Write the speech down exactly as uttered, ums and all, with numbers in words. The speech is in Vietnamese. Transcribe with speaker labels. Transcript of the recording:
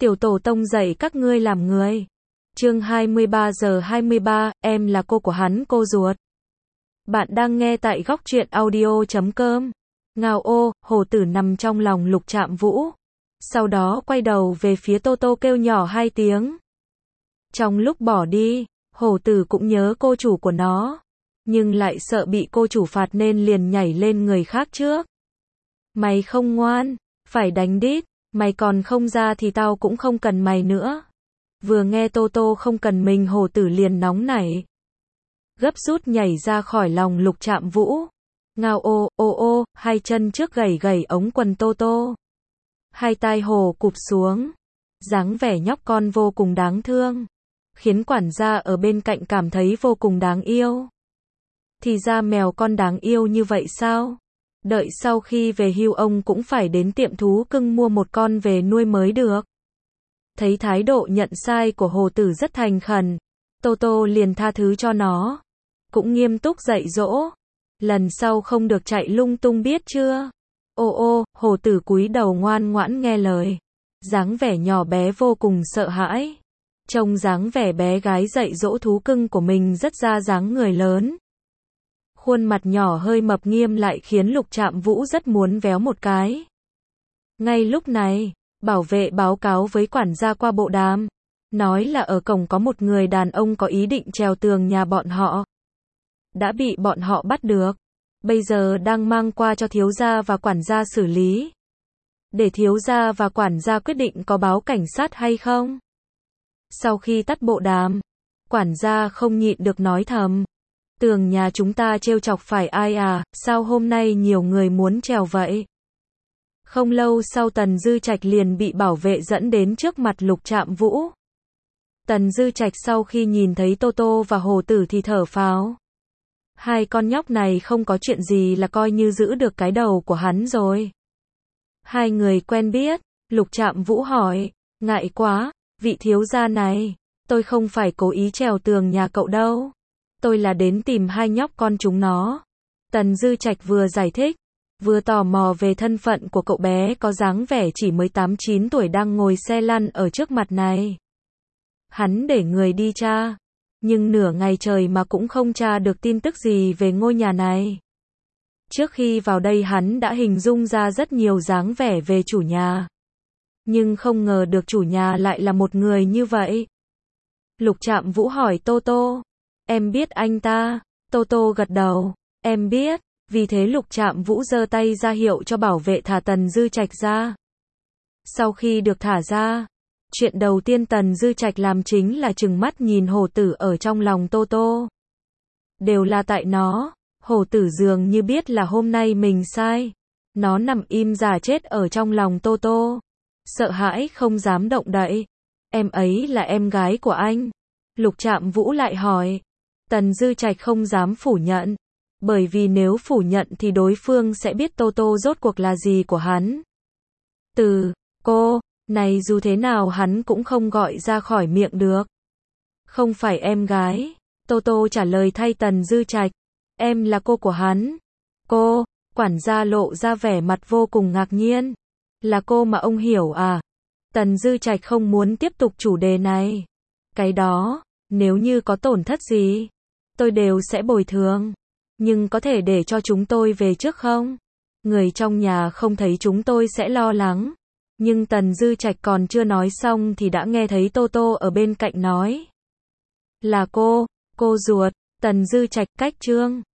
Speaker 1: tiểu tổ tông dạy các ngươi làm người. Chương hai mươi ba giờ hai mươi ba, em là cô của hắn, cô ruột. Bạn đang nghe tại góc truyện audio chấm com. Ngao ô, hổ tử nằm trong lòng Lục Trạm Vũ. Sau đó quay đầu về phía Tô Tô kêu nhỏ hai tiếng. Trong lúc bỏ đi, hổ tử cũng nhớ cô chủ của nó. Nhưng lại sợ bị cô chủ phạt nên liền nhảy lên người khác trước. Mày không ngoan, phải đánh đít, mày còn không ra thì tao cũng không cần mày nữa. Vừa nghe Tô Tô không cần mình, hổ tử liền nóng nảy. Gấp rút nhảy ra khỏi lòng Lục Trạm Vũ. Ngao ô, ô ô, hai chân trước gẩy gẩy ống quần Tô Tô. Hai tai hổ cụp xuống. Dáng vẻ nhóc con vô cùng đáng thương. Khiến quản gia ở bên cạnh cảm thấy vô cùng đáng yêu. Thì ra mèo con đáng yêu như vậy sao? Đợi sau khi về hưu ông cũng phải đến tiệm thú cưng mua một con về nuôi mới được. Thấy thái độ nhận sai của hổ tử rất thành khẩn, Tô Tô liền tha thứ cho nó. Cũng nghiêm túc dạy dỗ. Lần sau không được chạy lung tung biết chưa? Ô ô, hổ tử cúi đầu ngoan ngoãn nghe lời. Dáng vẻ nhỏ bé vô cùng sợ hãi. Trông dáng vẻ bé gái dạy dỗ thú cưng của mình rất ra dáng người lớn. Khuôn mặt nhỏ hơi mập nghiêm lại khiến Lục Trạm Vũ rất muốn véo một cái. Ngay lúc này, bảo vệ báo cáo với quản gia qua bộ đàm. Nói là ở cổng có một người đàn ông có ý định trèo tường nhà bọn họ. Đã bị bọn họ bắt được. Bây giờ đang mang qua cho thiếu gia và quản gia xử lý. Để thiếu gia và quản gia quyết định có báo cảnh sát hay không. Sau khi tắt bộ đàm, quản gia không nhịn được nói thầm. Tường nhà chúng ta trêu chọc phải ai à, sao hôm nay nhiều người muốn trèo vậy? Không lâu sau Tần Dư Trạch liền bị bảo vệ dẫn đến trước mặt Lục Trạm Vũ. Tần Dư Trạch sau khi nhìn thấy Tô Tô và hổ tử thì thở phào. Hai con nhóc này không có chuyện gì là coi như giữ được cái đầu của hắn rồi. Hai người quen biết, Lục Trạm Vũ hỏi, ngại quá, vị thiếu gia này, tôi không phải cố ý trèo tường nhà cậu đâu. Tôi là đến tìm hai nhóc con chúng nó. Tần Dư Trạch vừa giải thích, vừa tò mò về thân phận của cậu bé có dáng vẻ chỉ mới tám chín tuổi đang ngồi xe lăn ở trước mặt này. Hắn để người đi tra, nhưng nửa ngày trời mà cũng không tra được tin tức gì về ngôi nhà này. Trước khi vào đây hắn đã hình dung ra rất nhiều dáng vẻ về chủ nhà. Nhưng không ngờ được chủ nhà lại là một người như vậy. Lục Trạm Vũ hỏi Tô Tô, em biết anh ta? Tô Tô gật đầu, em biết, vì thế Lục Trạm Vũ giơ tay ra hiệu cho bảo vệ thả Tần Dư Trạch ra. Sau khi được thả ra, chuyện đầu tiên Tần Dư Trạch làm chính là trừng mắt nhìn hổ tử ở trong lòng Tô Tô. Đều là tại nó, hổ tử dường như biết là hôm nay mình sai. Nó nằm im giả chết ở trong lòng Tô Tô. Sợ hãi không dám động đậy. Em ấy là em gái của anh. Lục Trạm Vũ lại hỏi. Tần Dư Trạch không dám phủ nhận. Bởi vì nếu phủ nhận thì đối phương sẽ biết Tô Tô rốt cuộc là gì của hắn. Từ cô này dù thế nào hắn cũng không gọi ra khỏi miệng được. Không phải em gái. Tô Tô trả lời thay Tần Dư Trạch. Em là cô của hắn. Cô, quản gia lộ ra vẻ mặt vô cùng ngạc nhiên. Là cô mà ông hiểu à? Tần Dư Trạch không muốn tiếp tục chủ đề này. Cái đó, nếu như có tổn thất gì, tôi đều sẽ bồi thường. Nhưng có thể để cho chúng tôi về trước không? Người trong nhà không thấy chúng tôi sẽ lo lắng. Nhưng Tần Dư Trạch còn chưa nói xong thì đã nghe thấy Tô Tô ở bên cạnh nói. Là cô, cô ruột. Tần Dư Trạch cách chương.